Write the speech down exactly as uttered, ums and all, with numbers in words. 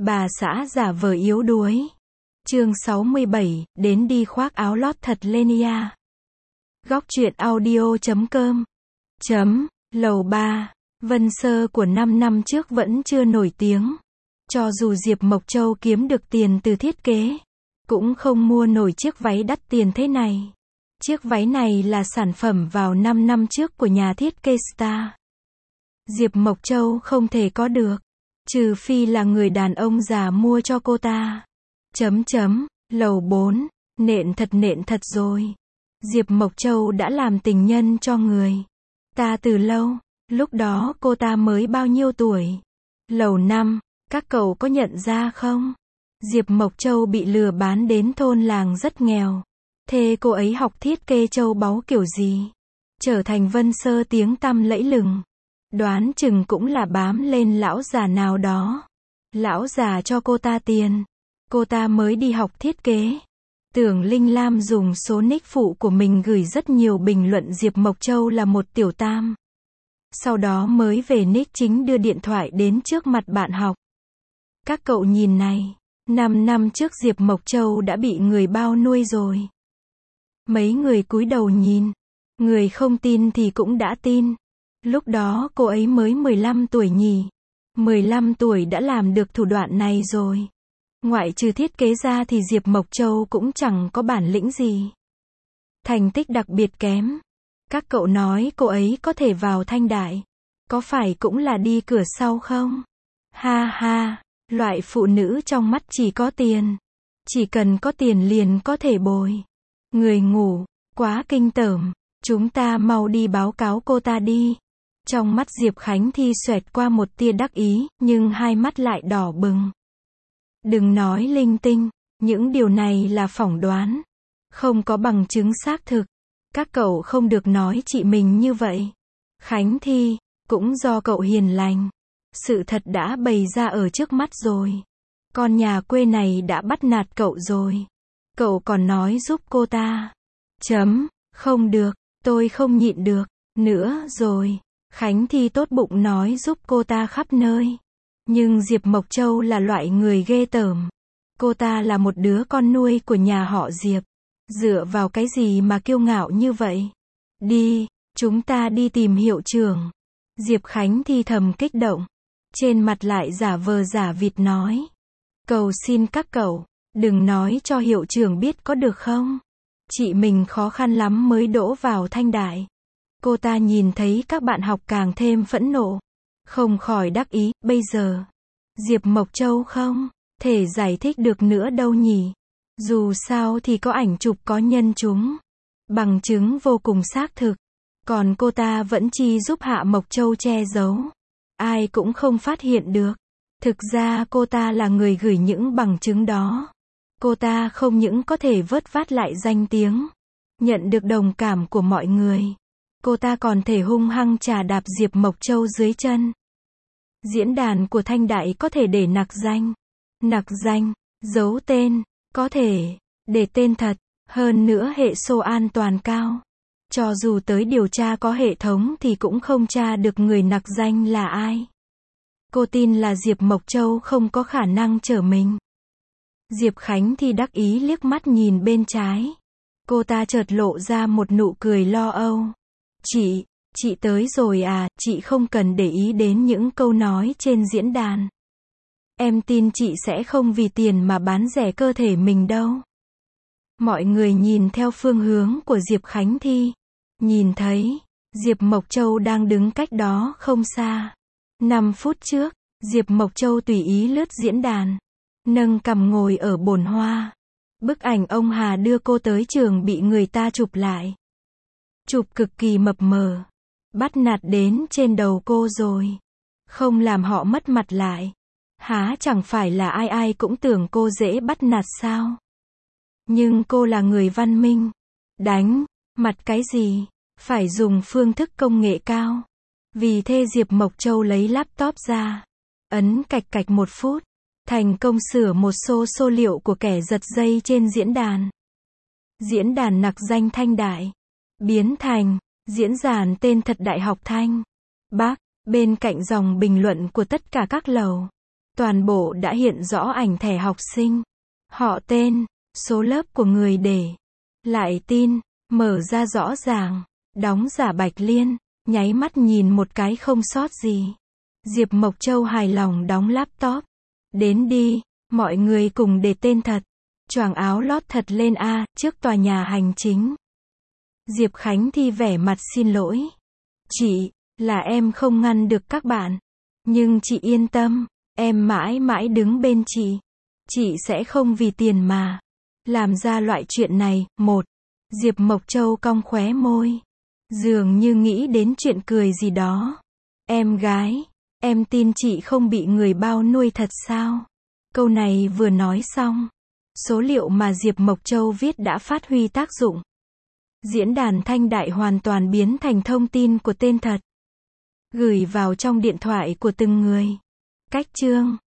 Bà xã giả vờ yếu đuối. Chương sáu mươi bảy, đến đi khoác áo lót thật lên ya. Góc truyện audio chấm com. Chấm, lầu ba, Vân Sơ của năm năm trước vẫn chưa nổi tiếng. Cho dù Diệp Mộc Châu kiếm được tiền từ thiết kế, cũng không mua nổi chiếc váy đắt tiền thế này. Chiếc váy này là sản phẩm vào năm năm trước của nhà thiết kế Star. Diệp Mộc Châu không thể có được, trừ phi là người đàn ông già mua cho cô ta. Chấm chấm, lầu bốn, nện thật nện thật rồi. Diệp Mộc Châu đã làm tình nhân cho người ta từ lâu, lúc đó cô ta mới bao nhiêu tuổi? Lầu năm, các cậu có nhận ra không? Diệp Mộc Châu bị lừa bán đến thôn làng rất nghèo. Thế cô ấy học thiết kế châu báu kiểu gì? Trở thành Vân Sơ tiếng tăm lẫy lừng. Đoán chừng cũng là bám lên lão già nào đó. Lão già cho cô ta tiền, cô ta mới đi học thiết kế. Tưởng Linh Lam dùng số nick phụ của mình gửi rất nhiều bình luận Diệp Mộc Châu là một tiểu tam. Sau đó mới về nick chính đưa điện thoại đến trước mặt bạn học. Các cậu nhìn này, năm năm trước Diệp Mộc Châu đã bị người bao nuôi rồi. Mấy người cúi đầu nhìn, người không tin thì cũng đã tin. Lúc đó cô ấy mới mười lăm tuổi nhỉ. mười lăm tuổi đã làm được thủ đoạn này rồi. Ngoại trừ thiết kế ra thì Diệp Mộc Châu cũng chẳng có bản lĩnh gì. Thành tích đặc biệt kém. Các cậu nói cô ấy có thể vào Thanh Đại, có phải cũng là đi cửa sau không? Ha ha, loại phụ nữ trong mắt chỉ có tiền. Chỉ cần có tiền liền có thể bồi. Người ngủ, quá kinh tởm. Chúng ta mau đi báo cáo cô ta đi. Trong mắt Diệp Khánh Thi xoẹt qua một tia đắc ý, nhưng hai mắt lại đỏ bừng. Đừng nói linh tinh, những điều này là phỏng đoán, không có bằng chứng xác thực. Các cậu không được nói chị mình như vậy. Khánh Thi, cũng do cậu hiền lành. Sự thật đã bày ra ở trước mắt rồi. Con nhà quê này đã bắt nạt cậu rồi. Cậu còn nói giúp cô ta. Chấm, không được, tôi không nhịn được nữa rồi. Khánh Thi tốt bụng nói giúp cô ta khắp nơi. Nhưng Diệp Mộc Châu là loại người ghê tởm. Cô ta là một đứa con nuôi của nhà họ Diệp. Dựa vào cái gì mà kiêu ngạo như vậy? Đi, chúng ta đi tìm hiệu trưởng. Diệp Khánh Thi thầm kích động. Trên mặt lại giả vờ giả vịt nói. Cầu xin các cậu, đừng nói cho hiệu trưởng biết có được không? Chị mình khó khăn lắm mới đỗ vào Thanh Đại. Cô ta nhìn thấy các bạn học càng thêm phẫn nộ. Không khỏi đắc ý, bây giờ Diệp Mộc Châu không thể giải thích được nữa đâu nhỉ. Dù sao thì có ảnh chụp có nhân chứng, bằng chứng vô cùng xác thực. Còn cô ta vẫn chi giúp Hạ Mộc Châu che giấu. Ai cũng không phát hiện được. Thực ra cô ta là người gửi những bằng chứng đó. Cô ta không những có thể vớt vát lại danh tiếng, nhận được đồng cảm của mọi người. Cô ta còn thể hung hăng trà đạp Diệp Mộc Châu dưới chân. Diễn đàn của Thanh Đại có thể để nặc danh. Nặc danh, giấu tên, có thể để tên thật. Hơn nữa hệ số an toàn cao. Cho dù tới điều tra có hệ thống thì cũng không tra được người nặc danh là ai. Cô tin là Diệp Mộc Châu không có khả năng trở mình. Diệp Khánh Thi đắc ý liếc mắt nhìn bên trái. Cô ta chợt lộ ra một nụ cười lo âu. Chị, chị tới rồi à, chị không cần để ý đến những câu nói trên diễn đàn. Em tin chị sẽ không vì tiền mà bán rẻ cơ thể mình đâu. Mọi người nhìn theo phương hướng của Diệp Khánh Thi. Nhìn thấy, Diệp Mộc Châu đang đứng cách đó không xa. năm phút trước, Diệp Mộc Châu tùy ý lướt diễn đàn. Nâng cằm ngồi ở bồn hoa. Bức ảnh ông Hà đưa cô tới trường bị người ta chụp lại. Chụp cực kỳ mập mờ. Bắt nạt đến trên đầu cô rồi. Không làm họ mất mặt lại. Há chẳng phải là ai ai cũng tưởng cô dễ bắt nạt sao? Nhưng cô là người văn minh. Đánh mặt cái gì? Phải dùng phương thức công nghệ cao. Vì thế Diệp Mộc Châu lấy laptop ra. Ấn cạch cạch một phút. Thành công sửa một số số liệu của kẻ giật dây trên diễn đàn. Diễn đàn nặc danh Thanh Đại. Biến thành diễn đàn tên thật Đại học Thanh Bắc. Bên cạnh dòng bình luận của tất cả các lầu. Toàn bộ đã hiện rõ ảnh thẻ học sinh, họ tên, số lớp của người để lại tin, mở ra rõ ràng, đóng giả Bạch Liên, nháy mắt nhìn một cái không sót gì. Diệp Mộc Châu hài lòng đóng laptop. Đến đi, mọi người cùng để tên thật, choàng áo lót thật lên A, trước tòa nhà hành chính. Diệp Khánh Thi vẻ mặt xin lỗi. Chị, là em không ngăn được các bạn. Nhưng chị yên tâm, em mãi mãi đứng bên chị. Chị sẽ không vì tiền mà làm ra loại chuyện này. Một. Diệp Mộc Châu cong khóe môi, dường như nghĩ đến chuyện cười gì đó. Em gái, em tin chị không bị người bao nuôi thật sao? Câu này vừa nói xong, số liệu mà Diệp Mộc Châu viết đã phát huy tác dụng. Diễn đàn thanh đại hoàn toàn biến thành thông tin của tên thật, gửi vào trong điện thoại của từng người. Cách chương